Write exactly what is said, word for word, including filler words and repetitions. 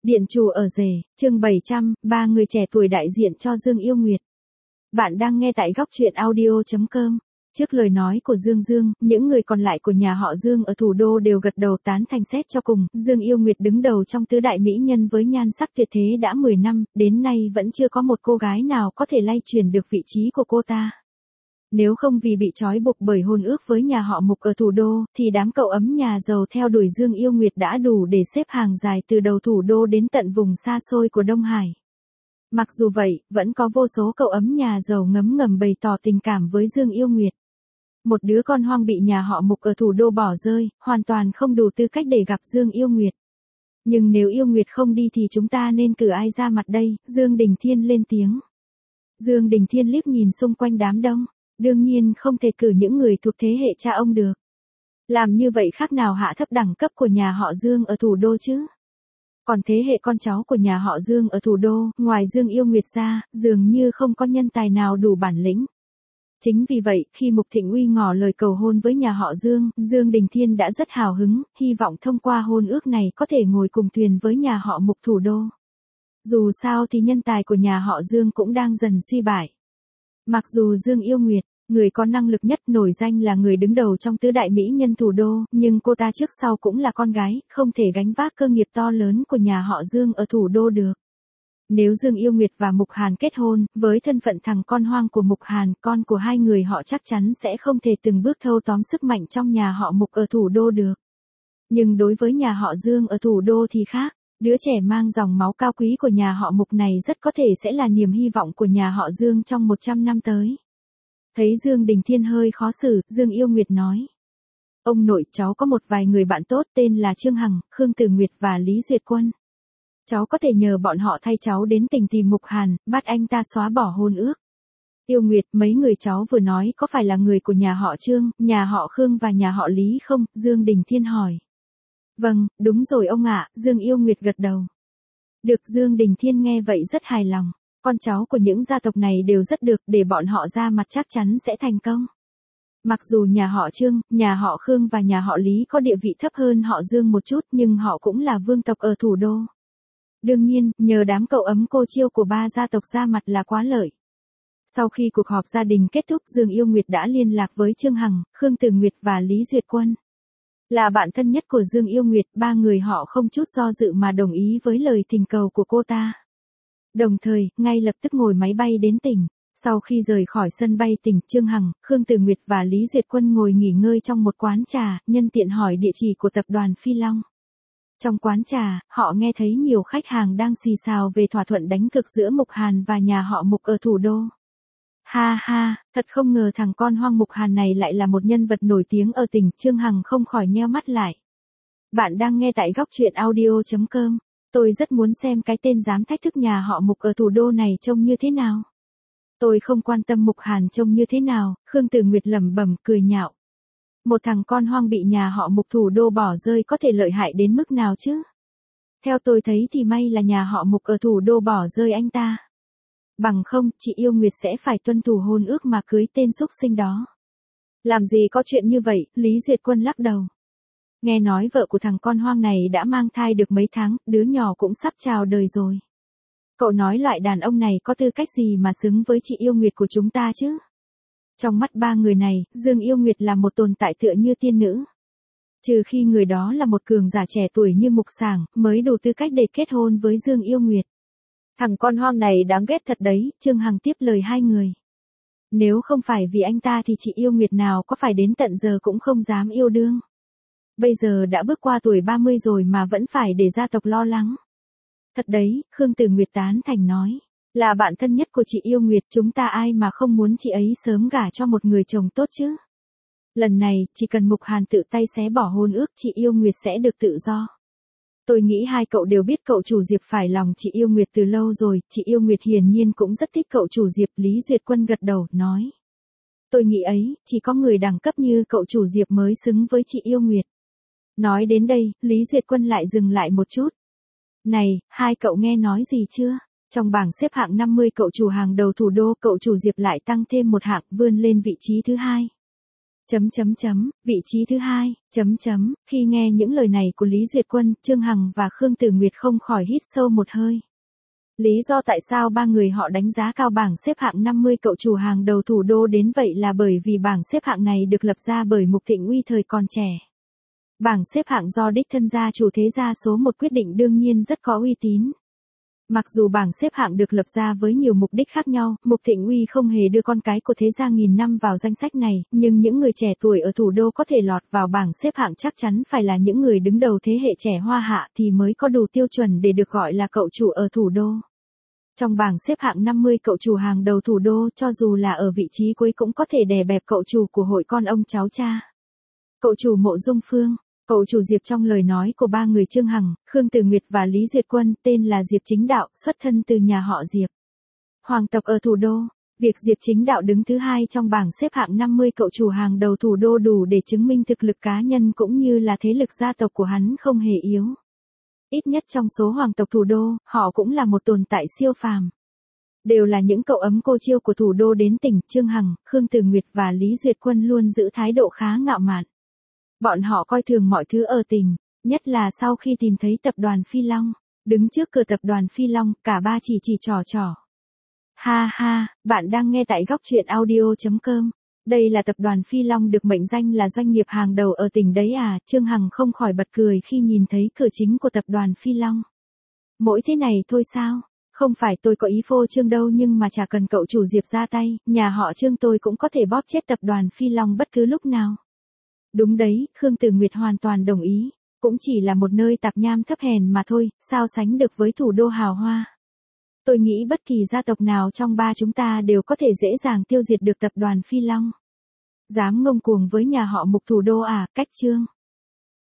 Điện chủ ở rể, chương bảy trăm, ba người trẻ tuổi đại diện cho Dương Yêu Nguyệt. Bạn đang nghe tại góc truyện audio chấm com. Trước lời nói của Dương Dương, những người còn lại của nhà họ Dương ở thủ đô đều gật đầu tán thành xét cho cùng. Dương Yêu Nguyệt đứng đầu trong tứ đại mỹ nhân với nhan sắc tuyệt thế đã mười năm, đến nay vẫn chưa có một cô gái nào có thể lay chuyển được vị trí của cô ta. Nếu không vì bị trói buộc bởi hôn ước với nhà họ Mục ở thủ đô, thì đám cậu ấm nhà giàu theo đuổi Dương Yêu Nguyệt đã đủ để xếp hàng dài từ đầu thủ đô đến tận vùng xa xôi của Đông Hải. Mặc dù vậy, vẫn có vô số cậu ấm nhà giàu ngấm ngầm bày tỏ tình cảm với Dương Yêu Nguyệt. Một đứa con hoang bị nhà họ Mục ở thủ đô bỏ rơi, hoàn toàn không đủ tư cách để gặp Dương Yêu Nguyệt. Nhưng nếu Yêu Nguyệt không đi thì chúng ta nên cử ai ra mặt đây? Dương Đình Thiên lên tiếng. Dương Đình Thiên liếc nhìn xung quanh đám đông. Đương nhiên không thể cử những người thuộc thế hệ cha ông được. Làm như vậy khác nào hạ thấp đẳng cấp của nhà họ Dương ở thủ đô chứ? Còn thế hệ con cháu của nhà họ Dương ở thủ đô, ngoài Dương Yêu Nguyệt ra, dường như không có nhân tài nào đủ bản lĩnh. Chính vì vậy, khi Mục Thịnh Uy ngỏ lời cầu hôn với nhà họ Dương, Dương Đình Thiên đã rất hào hứng, hy vọng thông qua hôn ước này có thể ngồi cùng thuyền với nhà họ Mục thủ đô. Dù sao thì nhân tài của nhà họ Dương cũng đang dần suy bại. Mặc dù Dương Yêu Nguyệt, người có năng lực nhất nổi danh là người đứng đầu trong tứ đại mỹ nhân thủ đô, nhưng cô ta trước sau cũng là con gái, không thể gánh vác cơ nghiệp to lớn của nhà họ Dương ở thủ đô được. Nếu Dương Yêu Nguyệt và Mục Hàn kết hôn, với thân phận thằng con hoang của Mục Hàn, con của hai người họ chắc chắn sẽ không thể từng bước thâu tóm sức mạnh trong nhà họ Mục ở thủ đô được. Nhưng đối với nhà họ Dương ở thủ đô thì khác. Đứa trẻ mang dòng máu cao quý của nhà họ Mục này rất có thể sẽ là niềm hy vọng của nhà họ Dương trong một trăm năm tới. Thấy Dương Đình Thiên hơi khó xử, Dương Yêu Nguyệt nói. Ông nội, cháu có một vài người bạn tốt tên là Trương Hằng, Khương Tử Nguyệt và Lý Duyệt Quân. Cháu có thể nhờ bọn họ thay cháu đến tỉnh tìm Mục Hàn, bắt anh ta xóa bỏ hôn ước. Yêu Nguyệt, mấy người cháu vừa nói có phải là người của nhà họ Trương, nhà họ Khương và nhà họ Lý không? Dương Đình Thiên hỏi. Vâng, đúng rồi ông ạ, Dương Yêu Nguyệt gật đầu. Được, Dương Đình Thiên nghe vậy rất hài lòng. Con cháu của những gia tộc này đều rất được, để bọn họ ra mặt chắc chắn sẽ thành công. Mặc dù nhà họ Trương, nhà họ Khương và nhà họ Lý có địa vị thấp hơn họ Dương một chút, nhưng họ cũng là vương tộc ở thủ đô. Đương nhiên, nhờ đám cậu ấm cô chiêu của ba gia tộc ra mặt là quá lợi. Sau khi cuộc họp gia đình kết thúc, Dương Yêu Nguyệt đã liên lạc với Trương Hằng, Khương Tử Nguyệt và Lý Duyệt Quân. Là bạn thân nhất của Dương Yêu Nguyệt, ba người họ không chút do dự mà đồng ý với lời thỉnh cầu của cô ta. Đồng thời, ngay lập tức ngồi máy bay đến tỉnh. Sau khi rời khỏi sân bay tỉnh, Trương Hằng, Khương Tử Nguyệt và Lý Duyệt Quân ngồi nghỉ ngơi trong một quán trà, nhân tiện hỏi địa chỉ của tập đoàn Phi Long. Trong quán trà, họ nghe thấy nhiều khách hàng đang xì xào về thỏa thuận đánh cược giữa Mục Hàn và nhà họ Mục ở thủ đô. Ha ha, thật không ngờ thằng con hoang Mục Hàn này lại là một nhân vật nổi tiếng ở tỉnh. Trương Hằng không khỏi nheo mắt lại. Bạn đang nghe tại góc truyện audio chấm com. Tôi rất muốn xem cái tên dám thách thức nhà họ Mục ở thủ đô này trông như thế nào. Tôi không quan tâm Mục Hàn trông như thế nào, Khương Tử Nguyệt lẩm bẩm cười nhạo. Một thằng con hoang bị nhà họ Mục thủ đô bỏ rơi có thể lợi hại đến mức nào chứ? Theo tôi thấy thì may là nhà họ Mục ở thủ đô bỏ rơi anh ta. Bằng không, chị Yêu Nguyệt sẽ phải tuân thủ hôn ước mà cưới tên xúc sinh đó. Làm gì có chuyện như vậy, Lý Duyệt Quân lắc đầu. Nghe nói vợ của thằng con hoang này đã mang thai được mấy tháng, đứa nhỏ cũng sắp chào đời rồi. Cậu nói loại đàn ông này có tư cách gì mà xứng với chị Yêu Nguyệt của chúng ta chứ? Trong mắt ba người này, Dương Yêu Nguyệt là một tồn tại tựa như tiên nữ. Trừ khi người đó là một cường giả trẻ tuổi như Mục Sảng, mới đủ tư cách để kết hôn với Dương Yêu Nguyệt. Thằng con hoang này đáng ghét thật đấy, Trương Hằng tiếp lời hai người. Nếu không phải vì anh ta thì chị Yêu Nguyệt nào có phải đến tận giờ cũng không dám yêu đương. Bây giờ đã bước qua tuổi ba mươi rồi mà vẫn phải để gia tộc lo lắng. Thật đấy, Khương Tử Nguyệt tán thành nói. Là bạn thân nhất của chị Yêu Nguyệt, chúng ta ai mà không muốn chị ấy sớm gả cho một người chồng tốt chứ. Lần này, chỉ cần Mục Hàn tự tay xé bỏ hôn ước, chị Yêu Nguyệt sẽ được tự do. Tôi nghĩ hai cậu đều biết cậu chủ Diệp phải lòng chị Yêu Nguyệt từ lâu rồi, chị Yêu Nguyệt hiển nhiên cũng rất thích cậu chủ Diệp. Lý Duyệt Quân gật đầu, nói. Tôi nghĩ ấy, chỉ có người đẳng cấp như cậu chủ Diệp mới xứng với chị Yêu Nguyệt. Nói đến đây, Lý Duyệt Quân lại dừng lại một chút. Này, hai cậu nghe nói gì chưa? Trong bảng xếp hạng năm mươi cậu chủ hàng đầu thủ đô, cậu chủ Diệp lại tăng thêm một hạng, vươn lên vị trí thứ hai. Chấm chấm chấm, vị trí thứ hai, chấm chấm, khi nghe những lời này của Lý Duyệt Quân, Trương Hằng và Khương Tử Nguyệt không khỏi hít sâu một hơi. Lý do tại sao ba người họ đánh giá cao bảng xếp hạng năm mươi cậu chủ hàng đầu thủ đô đến vậy là bởi vì bảng xếp hạng này được lập ra bởi Mục Thịnh Uy thời còn trẻ. Bảng xếp hạng do đích thân gia chủ thế gia số một quyết định đương nhiên rất có uy tín. Mặc dù bảng xếp hạng được lập ra với nhiều mục đích khác nhau, Mục Thịnh Uy không hề đưa con cái của thế gia nghìn năm vào danh sách này, nhưng những người trẻ tuổi ở thủ đô có thể lọt vào bảng xếp hạng chắc chắn phải là những người đứng đầu thế hệ trẻ Hoa Hạ thì mới có đủ tiêu chuẩn để được gọi là cậu chủ ở thủ đô. Trong bảng xếp hạng năm mươi cậu chủ hàng đầu thủ đô, cho dù là ở vị trí cuối cũng có thể đè bẹp cậu chủ của hội con ông cháu cha. Cậu chủ Mộ Dung Phương. Cậu chủ Diệp trong lời nói của ba người Trương Hằng, Khương Tử Nguyệt và Lý Duyệt Quân tên là Diệp Chính Đạo, xuất thân từ nhà họ Diệp. Hoàng tộc ở thủ đô. Việc Diệp Chính Đạo đứng thứ hai trong bảng xếp hạng năm mươi cậu chủ hàng đầu thủ đô đủ để chứng minh thực lực cá nhân cũng như là thế lực gia tộc của hắn không hề yếu. Ít nhất trong số hoàng tộc thủ đô, họ cũng là một tồn tại siêu phàm. Đều là những cậu ấm cô chiêu của thủ đô đến tỉnh, Trương Hằng, Khương Tử Nguyệt và Lý Duyệt Quân luôn giữ thái độ khá ngạo mạn. Bọn họ coi thường mọi thứ ở tỉnh, nhất là sau khi tìm thấy tập đoàn Phi Long. Đứng trước cửa tập đoàn Phi Long, cả ba chỉ chỉ trò trò. Ha ha, bạn đang nghe tại góc truyện audio chấm com. Đây là tập đoàn Phi Long được mệnh danh là doanh nghiệp hàng đầu ở tỉnh đấy à, Trương Hằng không khỏi bật cười khi nhìn thấy cửa chính của tập đoàn Phi Long. Mỗi thế này thôi sao? Không phải tôi có ý phô trương đâu nhưng mà chả cần cậu chủ Diệp ra tay, nhà họ Trương tôi cũng có thể bóp chết tập đoàn Phi Long bất cứ lúc nào. Đúng đấy, Khương Tử Nguyệt hoàn toàn đồng ý. Cũng chỉ là một nơi tạp nham thấp hèn mà thôi, sao sánh được với thủ đô hào hoa. Tôi nghĩ bất kỳ gia tộc nào trong ba chúng ta đều có thể dễ dàng tiêu diệt được tập đoàn Phi Long. Dám ngông cuồng với nhà họ Mục thủ đô à, cách Trương.